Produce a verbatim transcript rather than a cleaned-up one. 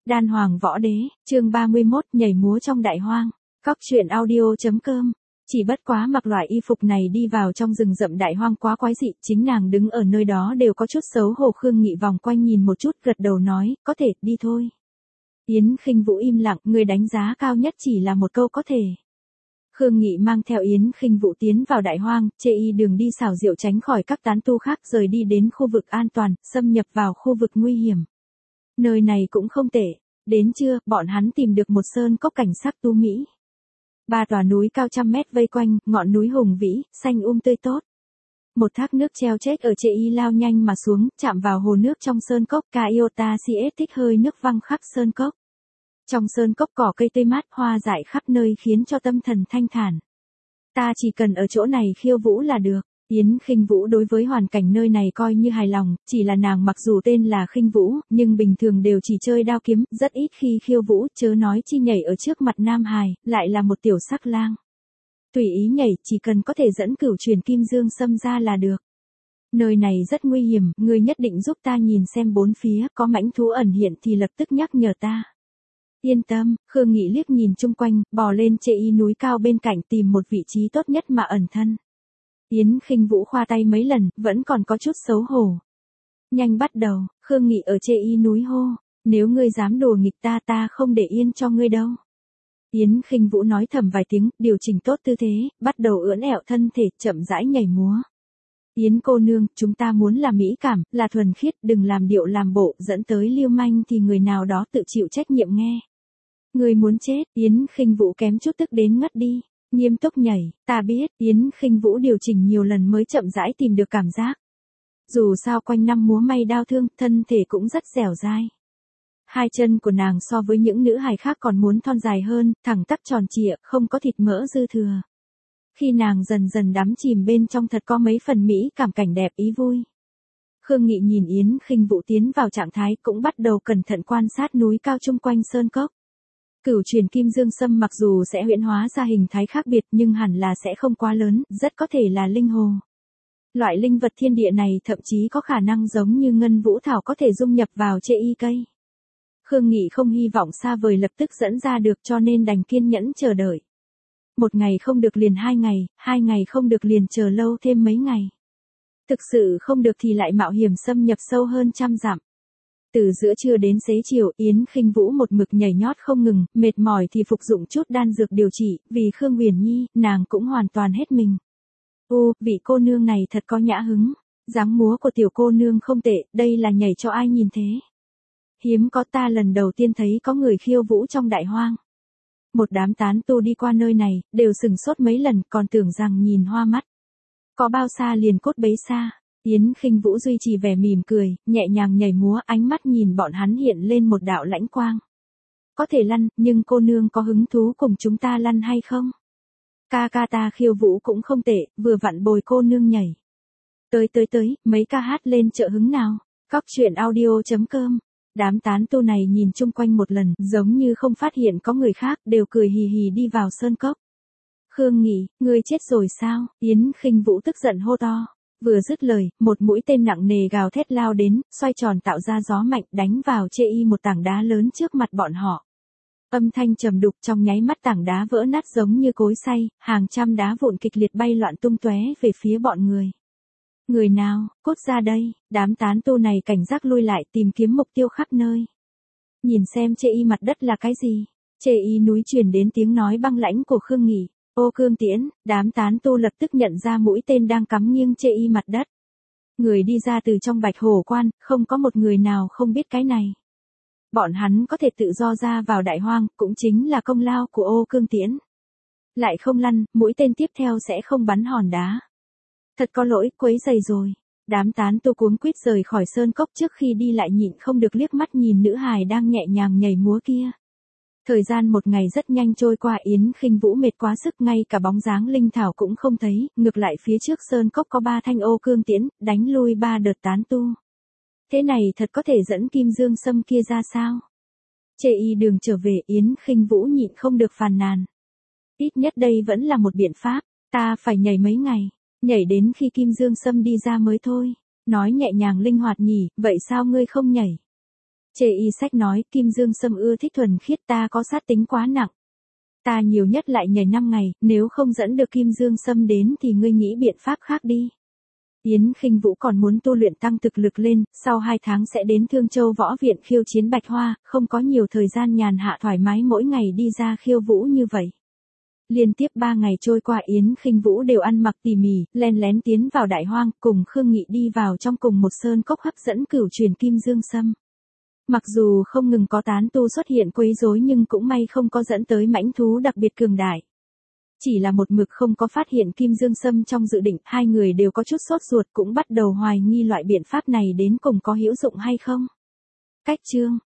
Đan Hoàng Võ Đế, chương ba mươi mốt, nhảy múa trong đại hoang. Cóc truyện audio chấm com. Chỉ bất quá mặc loại y phục này đi vào trong rừng rậm đại hoang quá quái dị, chính nàng đứng ở nơi đó đều có chút xấu hổ. Khương Nghị vòng quanh nhìn một chút, gật đầu nói, có thể, đi thôi. Yến Khinh Vũ im lặng, người đánh giá cao nhất chỉ là một câu có thể. Khương Nghị mang theo Yến Khinh Vũ tiến vào đại hoang, chê y đường đi xảo diệu tránh khỏi các tán tu khác, rời đi đến khu vực an toàn, xâm nhập vào khu vực nguy hiểm. Nơi này cũng không tệ. Đến trưa, bọn hắn tìm được một sơn cốc cảnh sắc tu mỹ. Ba tòa núi cao trăm mét vây quanh, ngọn núi hùng vĩ, xanh um tươi tốt. Một thác nước treo chết ở chê y lao nhanh mà xuống, chạm vào hồ nước trong sơn cốc. Kaiota Siết thích hơi nước văng khắp sơn cốc. Trong sơn cốc cỏ cây tươi mát, hoa dại khắp nơi khiến cho tâm thần thanh thản. Ta chỉ cần ở chỗ này khiêu vũ là được. Yến Khinh Vũ đối với hoàn cảnh nơi này coi như hài lòng, chỉ là nàng mặc dù tên là Khinh Vũ, nhưng bình thường đều chỉ chơi đao kiếm, rất ít khi khiêu vũ, chớ nói chi nhảy ở trước mặt nam hài, lại là một tiểu sắc lang. Tùy ý nhảy, chỉ cần có thể dẫn cửu truyền kim dương xâm ra là được. Nơi này rất nguy hiểm, ngươi nhất định giúp ta nhìn xem bốn phía, có mãnh thú ẩn hiện thì lập tức nhắc nhở ta. Yên tâm, Khương Nghị liếc nhìn chung quanh, bò lên chê y núi cao bên cạnh tìm một vị trí tốt nhất mà ẩn thân. Yến Khinh Vũ khoa tay mấy lần, vẫn còn có chút xấu hổ. Nhanh bắt đầu, Khương Nghị ở chê y núi hô, nếu ngươi dám đùa nghịch ta ta không để yên cho ngươi đâu. Yến Khinh Vũ nói thầm vài tiếng, điều chỉnh tốt tư thế, bắt đầu ưỡn ẹo thân thể, chậm rãi nhảy múa. Yến cô nương, chúng ta muốn là mỹ cảm, là thuần khiết, đừng làm điệu làm bộ, dẫn tới lưu manh thì người nào đó tự chịu trách nhiệm nghe. Ngươi muốn chết, Yến Khinh Vũ kém chút tức đến ngất đi. Nghiêm túc nhảy, ta biết, Yến Khinh Vũ điều chỉnh nhiều lần mới chậm rãi tìm được cảm giác. Dù sao quanh năm múa may đao thương, thân thể cũng rất dẻo dai. Hai chân của nàng so với những nữ hài khác còn muốn thon dài hơn, thẳng tắp tròn trịa, không có thịt mỡ dư thừa. Khi nàng dần dần đắm chìm bên trong thật có mấy phần mỹ cảm cảnh đẹp ý vui. Khương Nghị nhìn Yến Khinh Vũ tiến vào trạng thái cũng bắt đầu cẩn thận quan sát núi cao chung quanh sơn cốc. Cửu truyền kim dương sâm mặc dù sẽ huyễn hóa ra hình thái khác biệt nhưng hẳn là sẽ không quá lớn, rất có thể là linh hồ. Loại linh vật thiên địa này thậm chí có khả năng giống như ngân vũ thảo có thể dung nhập vào chê y cây. Khương Nghị không hy vọng xa vời lập tức dẫn ra được cho nên đành kiên nhẫn chờ đợi. Một ngày không được liền hai ngày, hai ngày không được liền chờ lâu thêm mấy ngày. Thực sự không được thì lại mạo hiểm xâm nhập sâu hơn trăm dặm. Từ giữa trưa đến xế chiều, Yến Khinh Vũ một mực nhảy nhót không ngừng, mệt mỏi thì phục dụng chút đan dược điều trị, vì Khương Huyền Nhi, nàng cũng hoàn toàn hết mình. Ô, vị cô nương này thật có nhã hứng, dáng múa của tiểu cô nương không tệ, đây là nhảy cho ai nhìn thế. Hiếm có, ta lần đầu tiên thấy có người khiêu vũ trong đại hoang. Một đám tán tu đi qua nơi này, đều sừng sốt mấy lần, còn tưởng rằng nhìn hoa mắt. Có bao xa liền cốt bấy xa. Yến Khinh Vũ duy trì vẻ mỉm cười, nhẹ nhàng nhảy múa, ánh mắt nhìn bọn hắn hiện lên một đạo lãnh quang. Có thể lăn, nhưng cô nương có hứng thú cùng chúng ta lăn hay không? Ca ca ta khiêu vũ cũng không tệ, vừa vặn bồi cô nương nhảy. Tới tới tới, mấy ca hát lên trợ hứng nào. Cóc truyện audio chấm com. Đám tán tu này nhìn chung quanh một lần, giống như không phát hiện có người khác, đều cười hì hì đi vào sơn cốc. Khương Nghị, ngươi chết rồi sao? Yến Khinh Vũ tức giận hô to. Vừa dứt lời, một mũi tên nặng nề gào thét lao đến, xoay tròn tạo ra gió mạnh đánh vào chê y một tảng đá lớn trước mặt bọn họ. Âm thanh trầm đục trong nháy mắt tảng đá vỡ nát giống như cối xay, hàng trăm đá vụn kịch liệt bay loạn tung tóe về phía bọn người. Người nào, cút ra đây, đám tán tu này cảnh giác lui lại tìm kiếm mục tiêu khắp nơi. Nhìn xem chê y mặt đất là cái gì, chê y núi truyền đến tiếng nói băng lãnh của Khương Nghị. Ô Cương Tiễn, đám tán tu lập tức nhận ra mũi tên đang cắm nghiêng chê y mặt đất. Người đi ra từ trong Bạch Hổ Quan, không có một người nào không biết cái này. Bọn hắn có thể tự do ra vào đại hoang, cũng chính là công lao của Ô Cương Tiễn. Lại không lăn, mũi tên tiếp theo sẽ không bắn hòn đá. Thật có lỗi, quấy rầy rồi. Đám tán tu cuống quýt rời khỏi sơn cốc trước khi đi lại nhịn không được liếc mắt nhìn nữ hài đang nhẹ nhàng nhảy múa kia. Thời gian một ngày rất nhanh trôi qua, Yến Khinh Vũ mệt quá sức, ngay cả bóng dáng linh thảo cũng không thấy, ngược lại phía trước sơn cốc có ba thanh ô cương tiễn, đánh lui ba đợt tán tu. Thế này thật có thể dẫn kim dương sâm kia ra sao? Chê y đường trở về, Yến Khinh Vũ nhịn không được phàn nàn. Ít nhất đây vẫn là một biện pháp, ta phải nhảy mấy ngày, nhảy đến khi kim dương sâm đi ra mới thôi. Nói nhẹ nhàng linh hoạt nhỉ, vậy sao ngươi không nhảy? Chê y sách nói, Kim Dương Sâm ưa thích thuần khiết, ta có sát tính quá nặng. Ta nhiều nhất lại nhảy năm ngày, nếu không dẫn được Kim Dương Sâm đến thì ngươi nghĩ biện pháp khác đi. Yến Khinh Vũ còn muốn tu luyện tăng thực lực lên, sau hai tháng sẽ đến Thương Châu Võ Viện khiêu chiến Bạch Hoa, không có nhiều thời gian nhàn hạ thoải mái mỗi ngày đi ra khiêu vũ như vậy. Liên tiếp ba ngày trôi qua, Yến Khinh Vũ đều ăn mặc tỉ mỉ, len lén tiến vào Đại Hoang, cùng Khương Nghị đi vào trong cùng một sơn cốc hấp dẫn cửu truyền Kim Dương Sâm. Mặc dù không ngừng có tán tu xuất hiện quấy rối nhưng cũng may không có dẫn tới mãnh thú đặc biệt cường đại. Chỉ là một mực không có phát hiện Kim Dương Sâm trong dự định, hai người đều có chút sốt ruột, cũng bắt đầu hoài nghi loại biện pháp này đến cùng có hữu dụng hay không. Cách chương